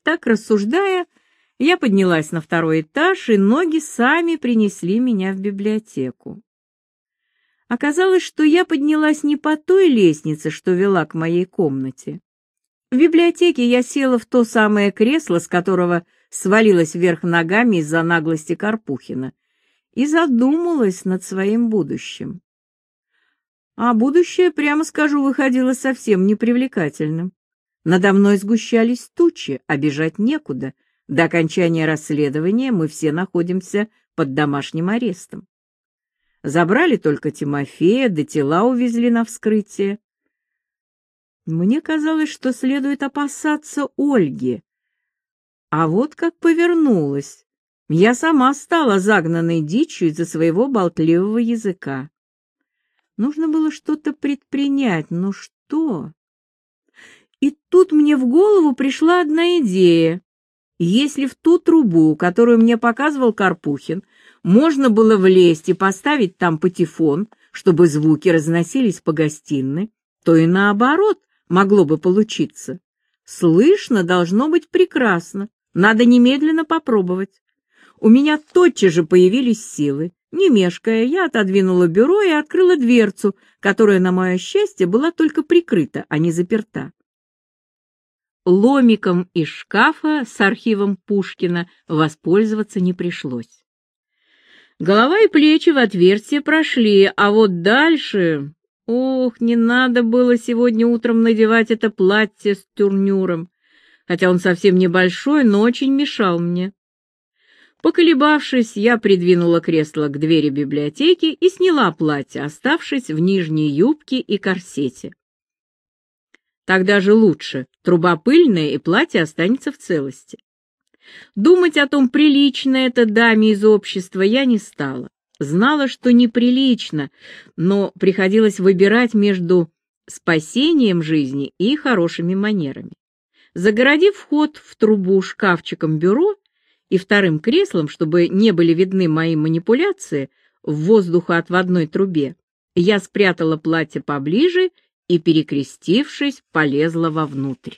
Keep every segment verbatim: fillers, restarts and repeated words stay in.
Так рассуждая, я поднялась на второй этаж, и ноги сами принесли меня в библиотеку. Оказалось, что я поднялась не по той лестнице, что вела к моей комнате. В библиотеке я села в то самое кресло, с которого свалилась вверх ногами из-за наглости Карпухина, и задумалась над своим будущим. А будущее, прямо скажу, выходило совсем непривлекательным. Надо мной сгущались тучи, а бежать некуда. До окончания расследования мы все находимся под домашним арестом. Забрали только Тимофея, да тела увезли на вскрытие. Мне казалось, что следует опасаться Ольги. А вот как повернулось. Я сама стала загнанной дичью из-за своего болтливого языка. Нужно было что-то предпринять, но что? И тут мне в голову пришла одна идея. Если в ту трубу, которую мне показывал Карпухин, можно было влезть и поставить там патефон, чтобы звуки разносились по гостиной, то и наоборот могло бы получиться. Слышно должно быть прекрасно, надо немедленно попробовать. У меня тотчас же появились силы. Не мешкая, я отодвинула бюро и открыла дверцу, которая, на мое счастье, была только прикрыта, а не заперта. Ломиком из шкафа с архивом Пушкина воспользоваться не пришлось. Голова и плечи в отверстие прошли, а вот дальше... Ох, не надо было сегодня утром надевать это платье с турнюром, хотя он совсем небольшой, но очень мешал мне. Поколебавшись, я придвинула кресло к двери библиотеки и сняла платье, оставшись в нижней юбке и корсете. Так даже лучше, труба пыльная, и платье останется в целости. Думать о том, прилично это даме из общества, я не стала. Знала, что неприлично, но приходилось выбирать между спасением жизни и хорошими манерами. Загородив вход в трубу шкафчиком бюро и вторым креслом, чтобы не были видны мои манипуляции в воздухоотводной трубе, я спрятала платье поближе и, перекрестившись, полезла вовнутрь.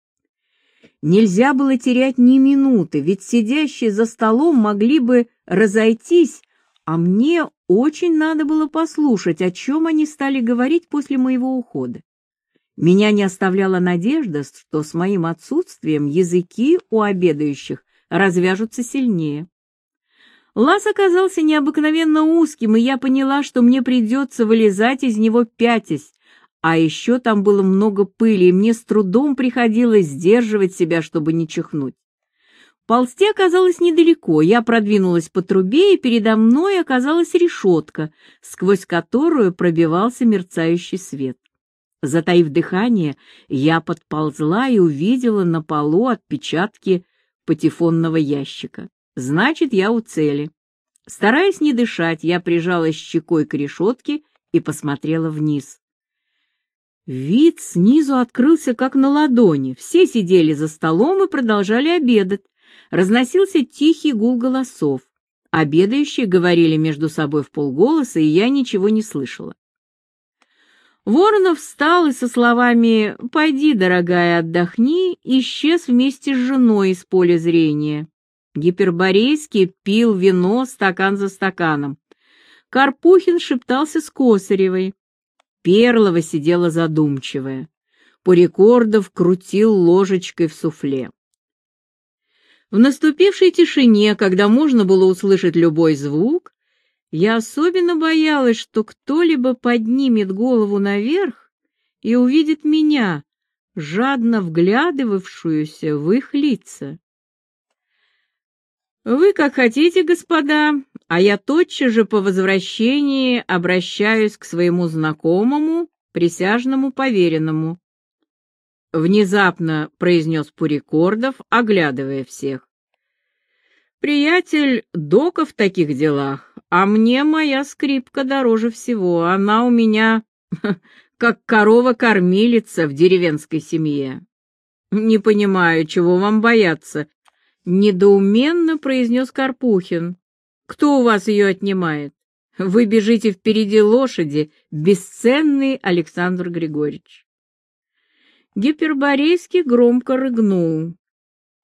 Нельзя было терять ни минуты, ведь сидящие за столом могли бы разойтись, а мне очень надо было послушать, о чем они стали говорить после моего ухода. Меня не оставляла надежда, что с моим отсутствием языки у обедающих развяжутся сильнее. Лаз оказался необыкновенно узким, и я поняла, что мне придется вылезать из него пятясь, а еще там было много пыли, и мне с трудом приходилось сдерживать себя, чтобы не чихнуть. Ползти оказалось недалеко, я продвинулась по трубе, и передо мной оказалась решетка, сквозь которую пробивался мерцающий свет. Затаив дыхание, я подползла и увидела на полу отпечатки патефонного ящика. Значит, я у цели. Стараясь не дышать, я прижалась щекой к решетке и посмотрела вниз. Вид снизу открылся как на ладони. Все сидели за столом и продолжали обедать. Разносился тихий гул голосов. Обедающие говорили между собой вполголоса, и я ничего не слышала. Воронов встал и со словами «Пойди, дорогая, отдохни» исчез вместе с женой из поля зрения. Гиперборейский пил вино стакан за стаканом. Карпухин шептался с Косаревой. Перлова сидела задумчивая. Порекордов крутил ложечкой в суфле. В наступившей тишине, когда можно было услышать любой звук, я особенно боялась, что кто-либо поднимет голову наверх и увидит меня, жадно вглядывавшуюся в их лица. «Вы как хотите, господа, а я тотчас же по возвращении обращаюсь к своему знакомому, присяжному поверенному», — внезапно произнес Порекордов, оглядывая всех. «Приятель дока в таких делах, а мне моя скрипка дороже всего, она у меня как корова-кормилица в деревенской семье». «Не понимаю, чего вам бояться», — недоуменно произнес Карпухин. «Кто у вас ее отнимает? Вы бежите впереди лошади, бесценный Александр Григорьевич». Гиперборейский громко рыгнул.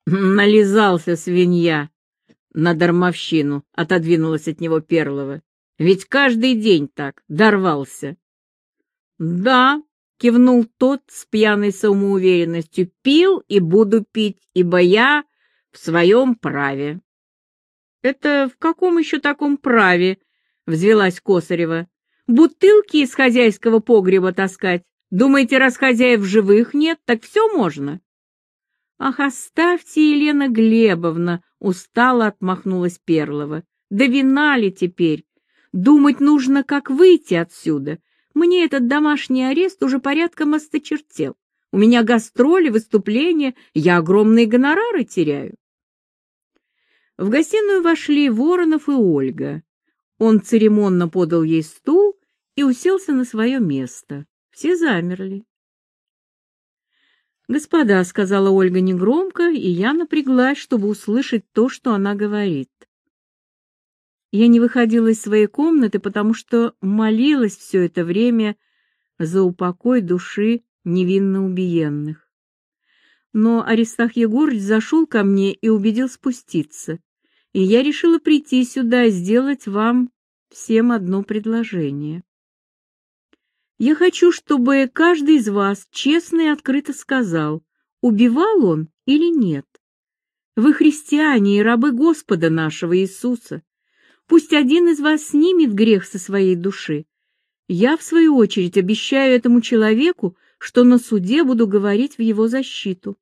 Нализался свинья на дармовщину, отодвинулась от него Перлова. Ведь каждый день так дорвался. Да, кивнул тот с пьяной самоуверенностью, пил и буду пить, ибо я в своем праве. Это в каком еще таком праве? Взвелась Косарева. Бутылки из хозяйского погреба таскать? Думаете, раз хозяев живых нет, так все можно? Ах, оставьте, Елена Глебовна, устало отмахнулась Перлова. Да вина ли теперь? Думать нужно, как выйти отсюда. Мне этот домашний арест уже порядком осточертел. У меня гастроли, выступления, я огромные гонорары теряю. В гостиную вошли Воронов и Ольга. Он церемонно подал ей стул и уселся на свое место. Все замерли. «Господа», — сказала Ольга негромко, и я напряглась, чтобы услышать то, что она говорит. Я не выходила из своей комнаты, потому что молилась все это время за упокой души невинно убиенных. Но Аристарх Егорыч зашел ко мне и убедил спуститься, и я решила прийти сюда и сделать вам всем одно предложение. Я хочу, чтобы каждый из вас честно и открыто сказал, убивал он или нет. Вы христиане и рабы Господа нашего Иисуса. Пусть один из вас снимет грех со своей души. Я, в свою очередь, обещаю этому человеку, что на суде буду говорить в его защиту.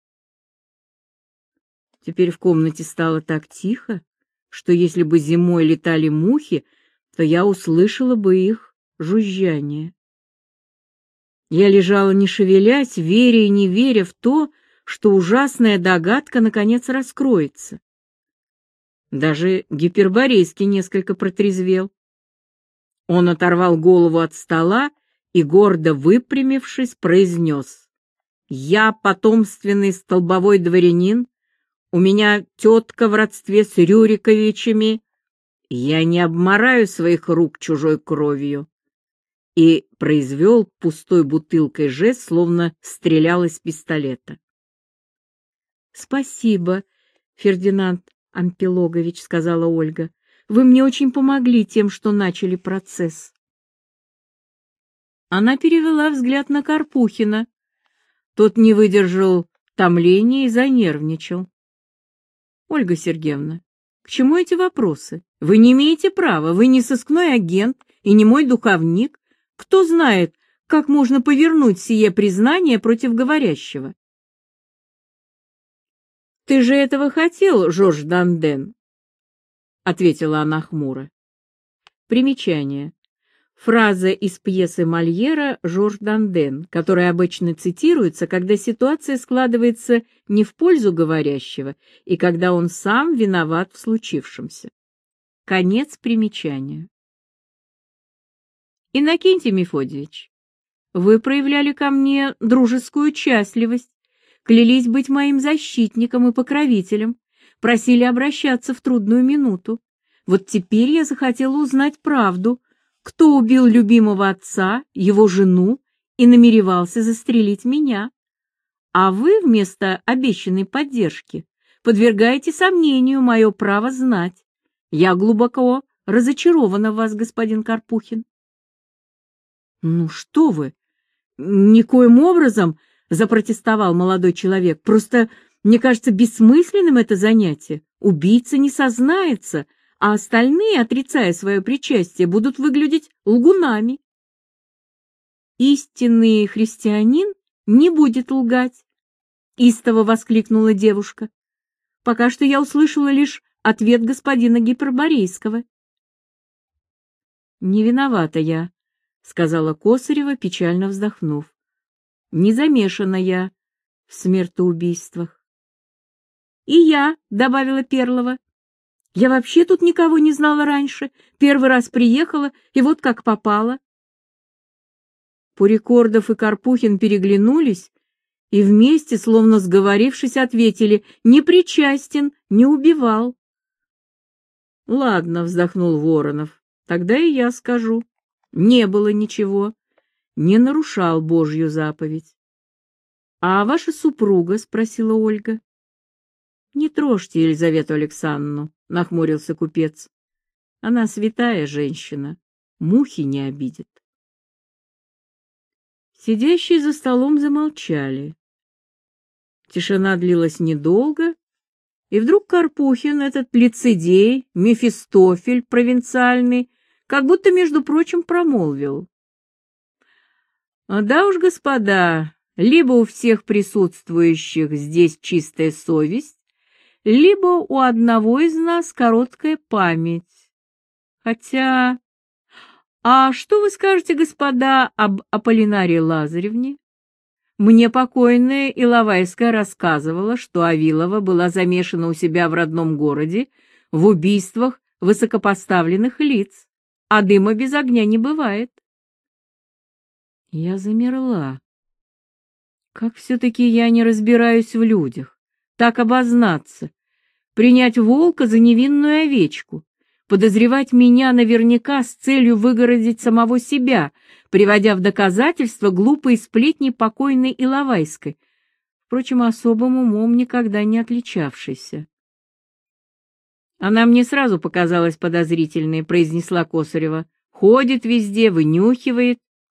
Теперь в комнате стало так тихо, что если бы зимой летали мухи, то я услышала бы их жужжание. Я лежала не шевелясь, веря и не веря в то, что ужасная догадка наконец раскроется. Даже Гиперборейский несколько протрезвел. Он оторвал голову от стола и, гордо выпрямившись, произнес: «Я потомственный столбовой дворянин, у меня тетка в родстве с Рюриковичами, я не обмараю своих рук чужой кровью». И произвел пустой бутылкой жест, словно стрелял из пистолета. «Спасибо, Фердинанд Ампилогович», — сказала Ольга. «Вы мне очень помогли тем, что начали процесс». Она перевела взгляд на Карпухина. Тот не выдержал томления и занервничал. «Ольга Сергеевна, к чему эти вопросы? Вы не имеете права, вы не сыскной агент и не мой духовник. Кто знает, как можно повернуть сие признание против говорящего?» «Ты же этого хотел, Жорж Данден», — ответила она хмуро. Примечание. Фраза из пьесы Мольера «Жорж Данден», которая обычно цитируется, когда ситуация складывается не в пользу говорящего и когда он сам виноват в случившемся. Конец примечания. «Иннокентий Мефодьевич, вы проявляли ко мне дружескую участливость, клялись быть моим защитником и покровителем, просили обращаться в трудную минуту. Вот теперь я захотела узнать правду, кто убил любимого отца, его жену и намеревался застрелить меня. А вы вместо обещанной поддержки подвергаете сомнению мое право знать. Я глубоко разочарована в вас, господин Карпухин». «Ну что вы, никоим образом», — запротестовал молодой человек, «просто, мне кажется, бессмысленным это занятие. Убийца не сознается, а остальные, отрицая свое причастие, будут выглядеть лгунами». «Истинный христианин не будет лгать», — истово воскликнула девушка. «Пока что я услышала лишь ответ господина Гиперборейского». «Не виновата я», — сказала Косарева, печально вздохнув. «Не замешана я в смертоубийствах». «И я», — добавила Перлова. «Я вообще тут никого не знала раньше, первый раз приехала, и вот как попала». Пурикордов и Карпухин переглянулись и вместе, словно сговорившись, ответили: «Не причастен, не убивал». «Ладно», — вздохнул Воронов, — «тогда и я скажу. Не было ничего, не нарушал Божью заповедь». «А ваша супруга?» — спросила Ольга. Не трожьте Елизавету Александровну, нахмурился купец. Она святая женщина, мухи не обидит. Сидящие за столом замолчали. Тишина длилась недолго, и вдруг Карпухин, этот лицедей, Мефистофель провинциальный, как будто, между прочим, промолвил: «Да уж, господа, либо у всех присутствующих здесь чистая совесть, либо у одного из нас короткая память. Хотя... А что вы скажете, господа, об Аполлинарии Лазаревне? Мне покойная Иловайская рассказывала, что Авилова была замешана у себя в родном городе в убийствах высокопоставленных лиц, а дыма без огня не бывает». Я замерла. Как все-таки я не разбираюсь в людях, так обознаться, принять волка за невинную овечку, подозревать меня наверняка с целью выгородить самого себя, приводя в доказательство глупые сплетни покойной Иловайской, впрочем, особым умом никогда не отличавшейся. «Она мне сразу показалась подозрительной», — произнесла Косарева. «Ходит везде, вынюхивает».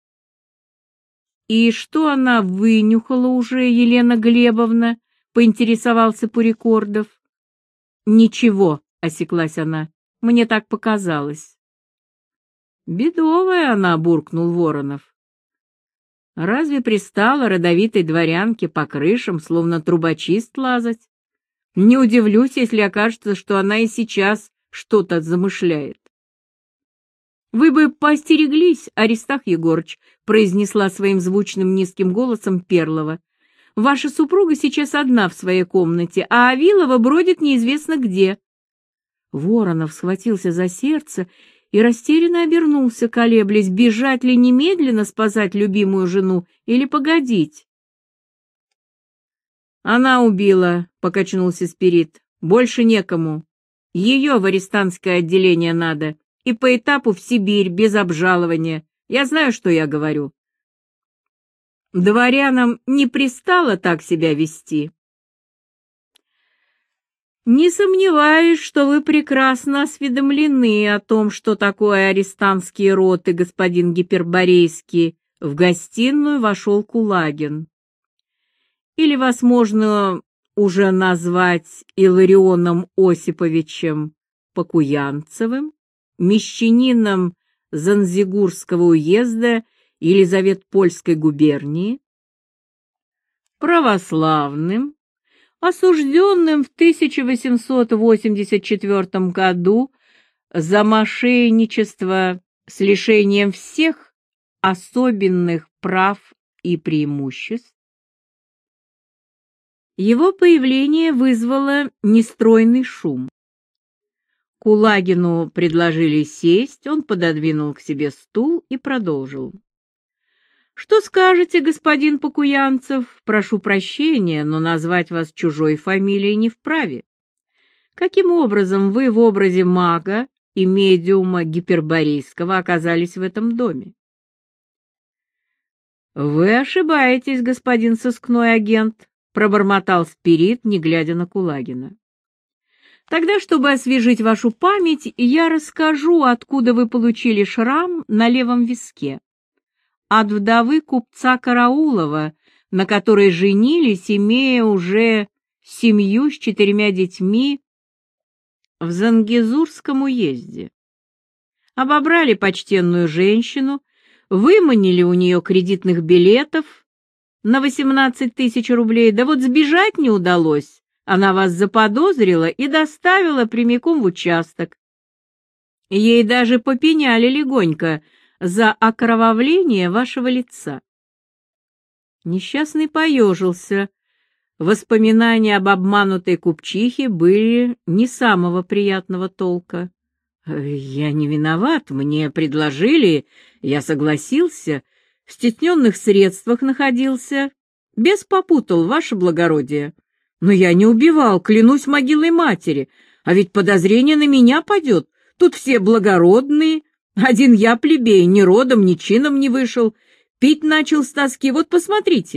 «И что она вынюхала уже, Елена Глебовна?» — поинтересовался Пурикордов. «Ничего», — осеклась она, — «мне так показалось». «Бедовая она», — буркнул Воронов. «Разве пристала родовитой дворянке по крышам, словно трубочист, лазать? Не удивлюсь, если окажется, что она и сейчас что-то замышляет». «Вы бы поостереглись, Аристарх Егорыч», — произнесла своим звучным низким голосом Перлова. «Ваша супруга сейчас одна в своей комнате, а Авилова бродит неизвестно где». Воронов схватился за сердце и растерянно обернулся, колеблясь, бежать ли немедленно спасать любимую жену или погодить. «Она убила», — покачнулся Спирит. «Больше некому. Ее в арестантское отделение надо. И по этапу в Сибирь, без обжалования. Я знаю, что я говорю. Дворянам не пристало так себя вести». «Не сомневаюсь, что вы прекрасно осведомлены о том, что такое арестантские роты, господин Гиперборейский». В гостиную вошел Кулагин. «Или вас можно уже назвать Илларионом Осиповичем Покуянцевым, мещанином Занзигурского уезда Елизаветпольской губернии, православным, осужденным в тысяча восемьсот восемьдесят четвёртом году за мошенничество с лишением всех особенных прав и преимуществ». Его появление вызвало нестройный шум. Кулагину предложили сесть, он пододвинул к себе стул и продолжил. «Что скажете, господин Покуянцев? Прошу прощения, но назвать вас чужой фамилией не вправе. Каким образом вы в образе мага и медиума Гиперборейского оказались в этом доме?» «Вы ошибаетесь, господин сыскной агент», — пробормотал Спирит, не глядя на Кулагина. «Тогда, чтобы освежить вашу память, я расскажу, откуда вы получили шрам на левом виске. От вдовы купца Караулова, на которой женились, имея уже семью с четырьмя детьми в Зангезурском уезде. Обобрали почтенную женщину, выманили у нее кредитных билетов на восемнадцать тысяч рублей, да вот сбежать не удалось. Она вас заподозрила и доставила прямиком в участок. Ей даже попеняли легонько за окровавление вашего лица». Несчастный поежился. Воспоминания об обманутой купчихе были не самого приятного толка. «Я не виноват, мне предложили, я согласился, в стесненных средствах находился, без попутал, ваше благородие. Но я не убивал, клянусь могилой матери, а ведь подозрение на меня падет, тут все благородные, один я плебей, ни родом, ни чином не вышел, пить начал с тоски, вот посмотрите,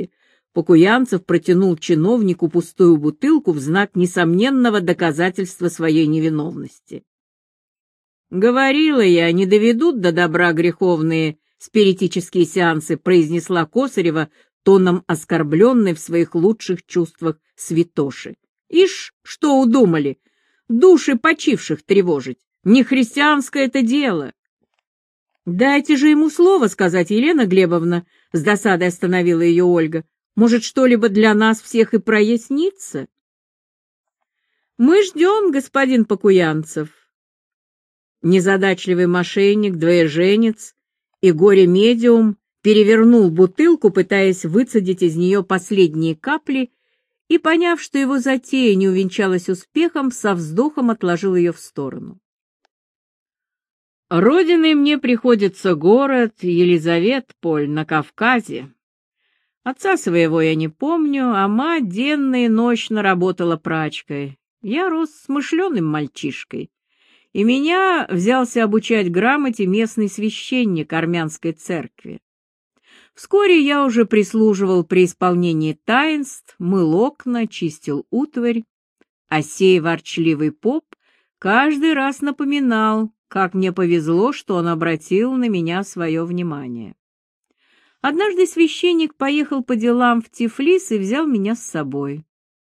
Покуянцев протянул чиновнику пустую бутылку в знак несомненного доказательства своей невиновности. «Говорила я, не доведут до добра греховные спиритические сеансы», произнесла Косарева тоном оскорбленной в своих лучших чувствах святоши. «Ишь, что удумали? Души почивших тревожить. Не христианское это дело». «Дайте же ему слово сказать, Елена Глебовна», — с досадой остановила ее Ольга. «Может, что-либо для нас всех и прояснится?» «Мы ждем, господин Покуянцев». Незадачливый мошенник, двоеженец и горе-медиум перевернул бутылку, пытаясь выцедить из нее последние капли, и, поняв, что его затея не увенчалась успехом, со вздохом отложил ее в сторону. «Родиной мне приходится город Елизаветполь на Кавказе. Отца своего я не помню, а мать денно и ночно работала прачкой. Я рос смышленым мальчишкой, и меня взялся обучать грамоте местный священник армянской церкви. Вскоре я уже прислуживал при исполнении таинств, мыл окна, чистил утварь, а сей ворчливый поп каждый раз напоминал, как мне повезло, что он обратил на меня свое внимание. Однажды священник поехал по делам в Тифлис и взял меня с собой.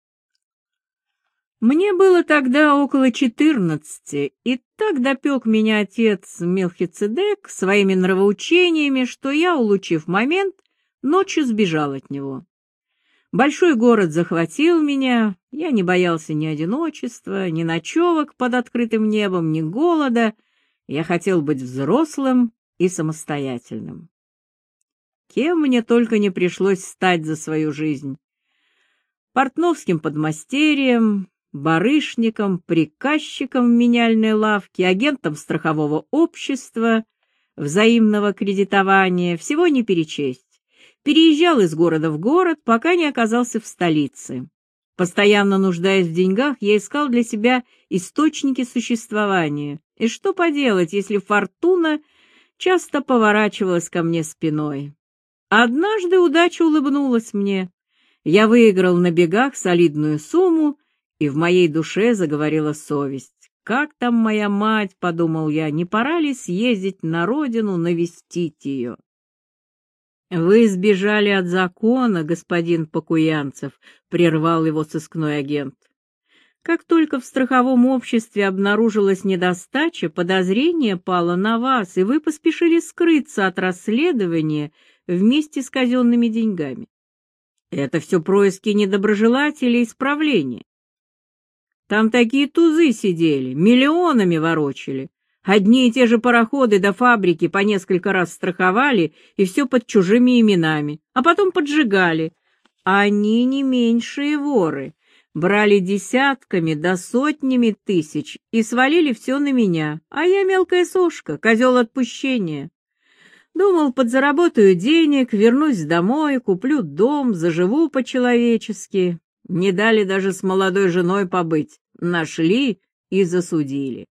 Мне было тогда около четырнадцати, и так допек меня отец Мелхицедек своими нравоучениями, что я, улучив момент, ночью сбежал от него. Большой город захватил меня, я не боялся ни одиночества, ни ночевок под открытым небом, ни голода, я хотел быть взрослым и самостоятельным. Кем мне только не пришлось стать за свою жизнь. Портновским подмастерьем, барышником, приказчиком в меняльной лавке, агентом страхового общества, взаимного кредитования, всего не перечесть. Переезжал из города в город, пока не оказался в столице. Постоянно нуждаясь в деньгах, я искал для себя источники существования. И что поделать, если фортуна часто поворачивалась ко мне спиной? Однажды удача улыбнулась мне. Я выиграл на бегах солидную сумму, и в моей душе заговорила совесть. «Как там моя мать?» — подумал я, — «не пора ли съездить на родину, навестить ее?» «Вы сбежали от закона, господин Покуянцев», — прервал его сыскной агент. «Как только в страховом обществе обнаружилась недостача, подозрение пало на вас, и вы поспешили скрыться от расследования вместе с казенными деньгами. Это все происки недоброжелателей и исправления. Там такие тузы сидели, миллионами ворочали. Одни и те же пароходы до фабрики по несколько раз страховали, и все под чужими именами, а потом поджигали. Они не меньшие воры, брали десятками да сотнями тысяч и свалили все на меня, а я мелкая сошка, козел отпущения. Думал, подзаработаю денег, вернусь домой, куплю дом, заживу по-человечески. Не дали даже с молодой женой побыть, нашли и засудили.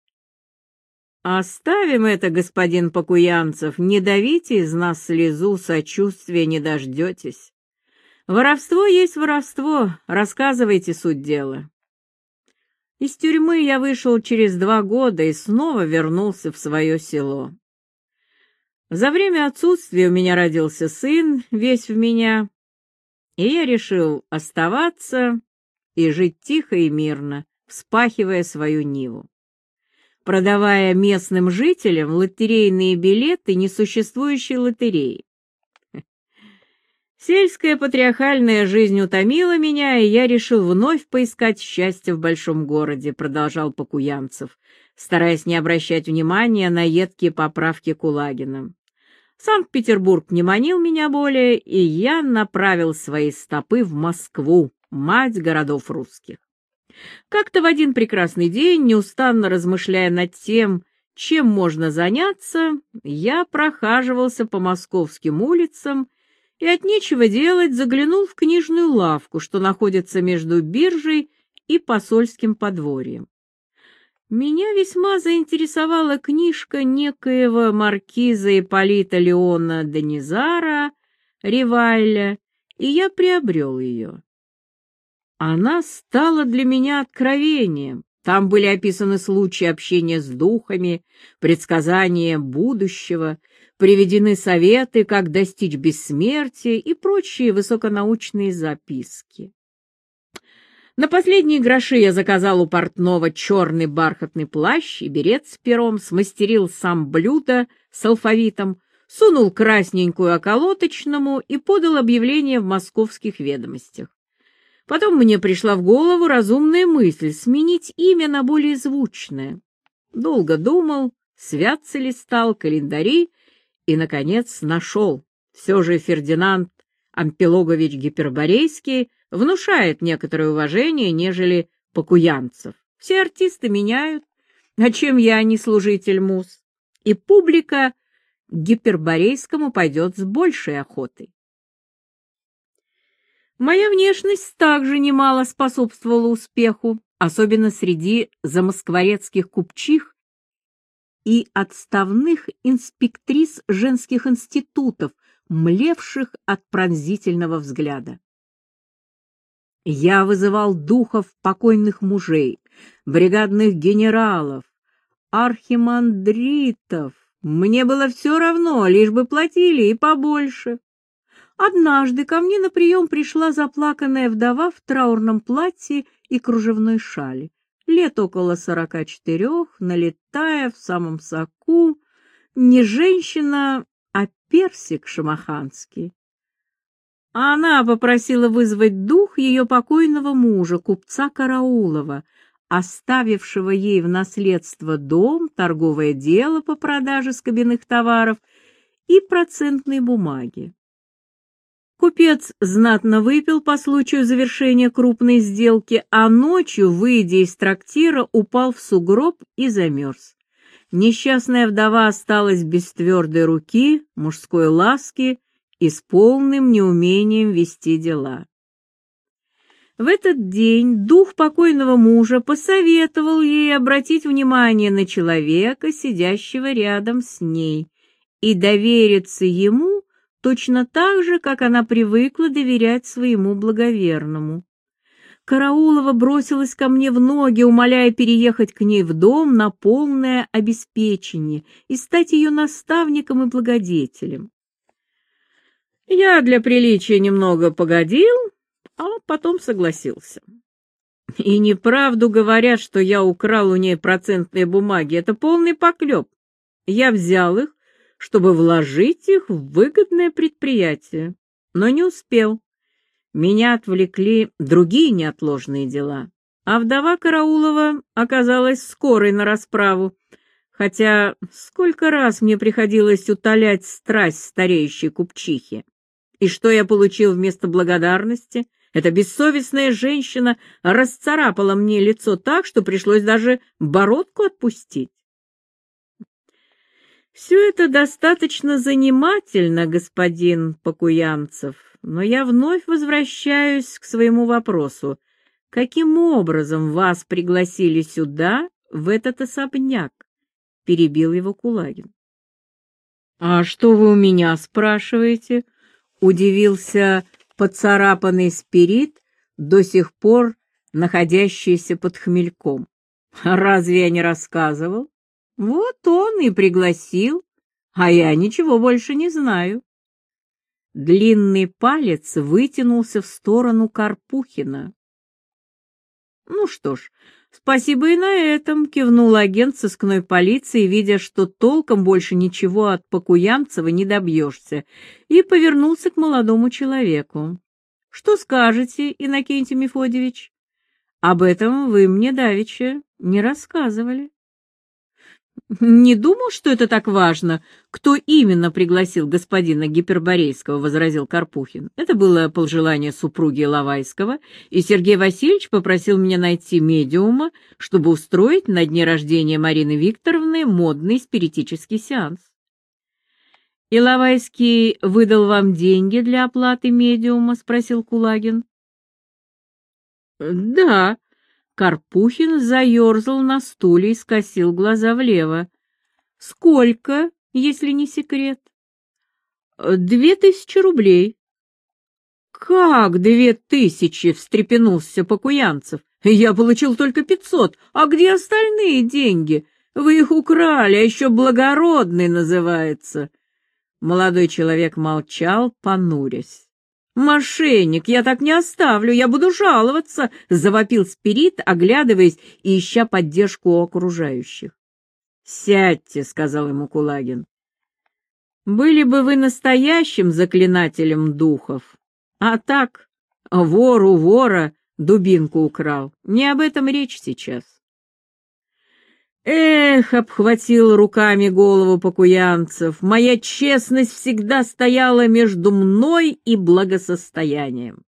Оставим это, господин Покуянцев, не давите из нас слезу, сочувствия не дождетесь. Воровство есть воровство, рассказывайте суть дела. Из тюрьмы я вышел через два года и снова вернулся в свое село. За время отсутствия у меня родился сын, весь в меня, и я решил оставаться и жить тихо и мирно, вспахивая свою ниву, продавая местным жителям лотерейные билеты несуществующей лотереи. Сельская патриархальная жизнь утомила меня, и я решил вновь поискать счастье в большом городе, продолжал Покуянцев, стараясь не обращать внимания на едкие поправки Кулагина. Санкт-Петербург не манил меня более, и я направил свои стопы в Москву, мать городов русских. Как-то в один прекрасный день, неустанно размышляя над тем, чем можно заняться, я прохаживался по московским улицам и от нечего делать заглянул в книжную лавку, что находится между биржей и посольским подворьем. Меня весьма заинтересовала книжка некоего маркиза Ипполита Леона де Низара Риваля и я приобрел ее. Она стала для меня откровением. Там были описаны случаи общения с духами, предсказания будущего, приведены советы, как достичь бессмертия и прочие высоконаучные записки. На последние гроши я заказал у портного черный бархатный плащ и берет с пером, смастерил сам блюдо с алфавитом, сунул красненькую околоточному и подал объявление в московских ведомостях. Потом мне пришла в голову разумная мысль сменить имя на более звучное. Долго думал, святцы листал календари и, наконец, нашел. Все же Фердинанд Ампилогович Гиперборейский внушает некоторое уважение, нежели Покуянцев. Все артисты меняют, а чем я не служитель муз? И публика к Гиперборейскому пойдет с большей охотой. Моя внешность также немало способствовала успеху, особенно среди замоскворецких купчих и отставных инспектрис женских институтов, млевших от пронзительного взгляда. Я вызывал духов покойных мужей, бригадных генералов, архимандритов. Мне было все равно, лишь бы платили и побольше. Однажды ко мне на прием пришла заплаканная вдова в траурном платье и кружевной шали, лет около сорока четырех, налетая в самом соку, не женщина, а персик шамаханский. Она попросила вызвать дух ее покойного мужа, купца Караулова, оставившего ей в наследство дом, торговое дело по продаже скобяных товаров и процентные бумаги. Купец знатно выпил по случаю завершения крупной сделки, а ночью, выйдя из трактира, упал в сугроб и замерз. Несчастная вдова осталась без твердой руки, мужской ласки и с полным неумением вести дела. В этот день дух покойного мужа посоветовал ей обратить внимание на человека, сидящего рядом с ней, и довериться ему точно так же, как она привыкла доверять своему благоверному. Караулова бросилась ко мне в ноги, умоляя переехать к ней в дом на полное обеспечение и стать ее наставником и благодетелем. Я для приличия немного погодил, а потом согласился. И неправду говорят, что я украл у ней процентные бумаги. Это полный поклеп. Я взял их, чтобы вложить их в выгодное предприятие, но не успел. Меня отвлекли другие неотложные дела, а вдова Караулова оказалась скорой на расправу, хотя сколько раз мне приходилось утолять страсть стареющей купчихи. И что я получил вместо благодарности? Эта бессовестная женщина расцарапала мне лицо так, что пришлось даже бородку отпустить. Все это достаточно занимательно, господин Покуянцев, но я вновь возвращаюсь к своему вопросу. Каким образом вас пригласили сюда, в этот особняк? Перебил его Кулагин. А что вы у меня спрашиваете? Удивился поцарапанный спирит, до сих пор находящийся под хмельком. Разве я не рассказывал? Вот он и пригласил, а я ничего больше не знаю. Длинный палец вытянулся в сторону Карпухина. Ну что ж, спасибо и на этом, кивнул агент сыскной полиции, видя, что толком больше ничего от Покуянцева не добьешься, и повернулся к молодому человеку. Что скажете, Иннокентий Мефодьевич? Об этом вы мне давеча не рассказывали. Не думал, что это так важно, кто именно пригласил господина Гиперборейского, возразил Карпухин. Это было пожелание супруги Иловайского, и Сергей Васильевич попросил меня найти медиума, чтобы устроить на дне рождения Марины Викторовны модный спиритический сеанс. Иловайский выдал вам деньги для оплаты медиума, спросил Кулагин. Да. Карпухин заерзал на стуле и скосил глаза влево. Сколько, если не секрет? Две тысячи рублей. «Как две тысячи?» — встрепенулся Покуянцев. «Я получил только пятьсот. А где остальные деньги? Вы их украли, а еще благородный называется». Молодой человек молчал, понурясь. «Мошенник, я так не оставлю, я буду жаловаться!» — завопил Спирит, оглядываясь и ища поддержку у окружающих. «Сядьте», — сказал ему Кулагин. «Были бы вы настоящим заклинателем духов, а так вор у вора дубинку украл. Не об этом речь сейчас». «Эх», — обхватил руками голову Покуянцев, — «моя честность всегда стояла между мной и благосостоянием.